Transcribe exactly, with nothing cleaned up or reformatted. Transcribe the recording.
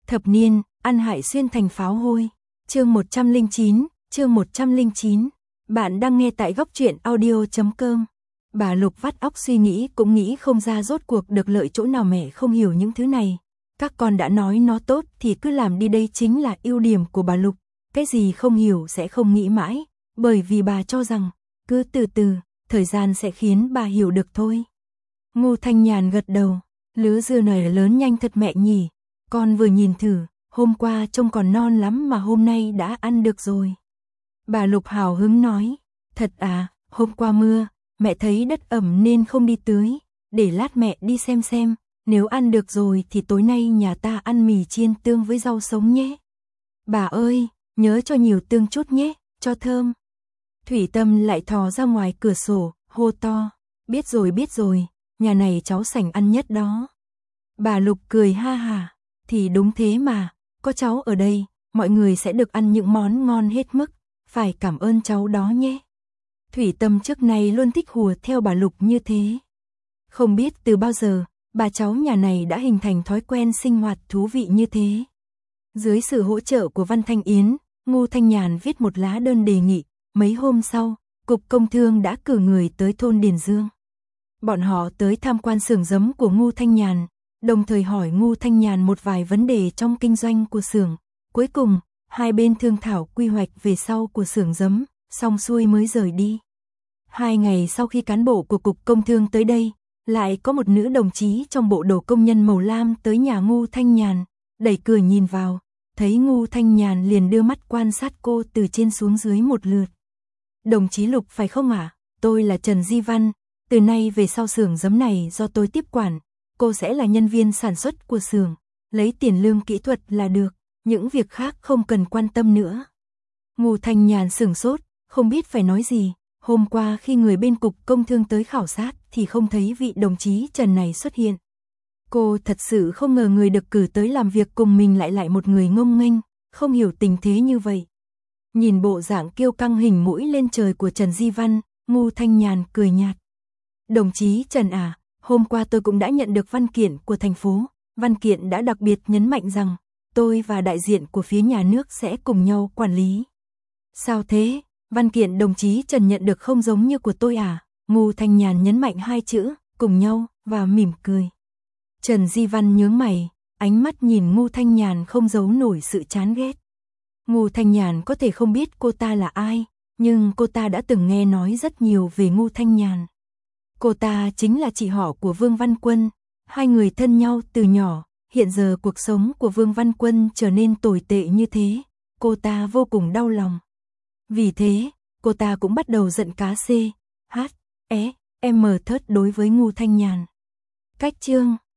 Thập niên, ăn hại xuyên thành pháo hôi. Chương một trăm lẻ chín, chương một trăm lẻ chín. Bạn đang nghe tại góc truyện audio chấm com. Bà Lục vắt óc suy nghĩ cũng nghĩ không ra rốt cuộc được lợi chỗ nào, mẹ không hiểu những thứ này. Các con đã nói nó tốt thì cứ làm đi, đây chính là ưu điểm của bà Lục. Cái gì không hiểu sẽ không nghĩ mãi, bởi vì bà cho rằng, cứ từ từ, thời gian sẽ khiến bà hiểu được thôi. Ngô Thanh Nhàn gật đầu, lứa dưa này lớn nhanh thật mẹ nhỉ, con vừa nhìn thử, hôm qua trông còn non lắm mà hôm nay đã ăn được rồi. Bà Lục hào hứng nói, thật à, hôm qua mưa, mẹ thấy đất ẩm nên không đi tưới, để lát mẹ đi xem xem, nếu ăn được rồi thì tối nay nhà ta ăn mì chiên tương với rau sống nhé. Bà ơi, nhớ cho nhiều tương chút nhé, cho thơm. Thủy Tâm lại thò ra ngoài cửa sổ, hô to, biết rồi biết rồi, nhà này cháu sành ăn nhất đó. Bà Lục cười ha hả, thì đúng thế mà, có cháu ở đây, mọi người sẽ được ăn những món ngon hết mức, phải cảm ơn cháu đó nhé. Thủy Tâm trước nay luôn thích hùa theo bà Lục như thế. Không biết từ bao giờ, bà cháu nhà này đã hình thành thói quen sinh hoạt thú vị như thế. Dưới sự hỗ trợ của Văn Thanh Yến, Ngô Thanh Nhàn viết một lá đơn đề nghị, mấy hôm sau, Cục Công Thương đã cử người tới thôn Điền Dương. Bọn họ tới tham quan xưởng giấm của Ngô Thanh Nhàn, đồng thời hỏi Ngô Thanh Nhàn một vài vấn đề trong kinh doanh của xưởng. Cuối cùng, hai bên thương thảo quy hoạch về sau của xưởng giấm, xong xuôi mới rời đi. Hai ngày sau khi cán bộ của Cục Công Thương tới đây, lại có một nữ đồng chí trong bộ đồ công nhân màu lam tới nhà Ngô Thanh Nhàn, đẩy cửa nhìn vào, thấy Ngô Thanh Nhàn liền đưa mắt quan sát cô từ trên xuống dưới một lượt. Đồng chí Lục phải không ạ? À? Tôi là Trần Di Văn, từ nay về sau xưởng giấm này do tôi tiếp quản, cô sẽ là nhân viên sản xuất của xưởng, lấy tiền lương kỹ thuật là được, những việc khác không cần quan tâm nữa. Ngô Thanh Nhàn sửng sốt, không biết phải nói gì, hôm qua khi người bên Cục Công Thương tới khảo sát thì không thấy vị đồng chí Trần này xuất hiện. Cô thật sự không ngờ người được cử tới làm việc cùng mình lại lại một người ngông nghênh, không hiểu tình thế như vậy. Nhìn bộ dạng kiêu căng hình mũi lên trời của Trần Di Văn, Ngô Thanh Nhàn cười nhạt. Đồng chí Trần à, hôm qua tôi cũng đã nhận được văn kiện của thành phố, văn kiện đã đặc biệt nhấn mạnh rằng, tôi và đại diện của phía nhà nước sẽ cùng nhau quản lý. Sao thế, văn kiện đồng chí Trần nhận được không giống như của tôi à? Ngô Thanh Nhàn nhấn mạnh hai chữ, cùng nhau, và mỉm cười. Trần Di Văn nhướng mày, ánh mắt nhìn Ngô Thanh Nhàn không giấu nổi sự chán ghét. Ngô Thanh Nhàn có thể không biết cô ta là ai, nhưng cô ta đã từng nghe nói rất nhiều về Ngô Thanh Nhàn. Cô ta chính là chị họ của Vương Văn Quân, hai người thân nhau từ nhỏ, hiện giờ cuộc sống của Vương Văn Quân trở nên tồi tệ như thế, cô ta vô cùng đau lòng. Vì thế, cô ta cũng bắt đầu giận cá C, H, E, M thớt đối với Ngô Thanh Nhàn. Cách chương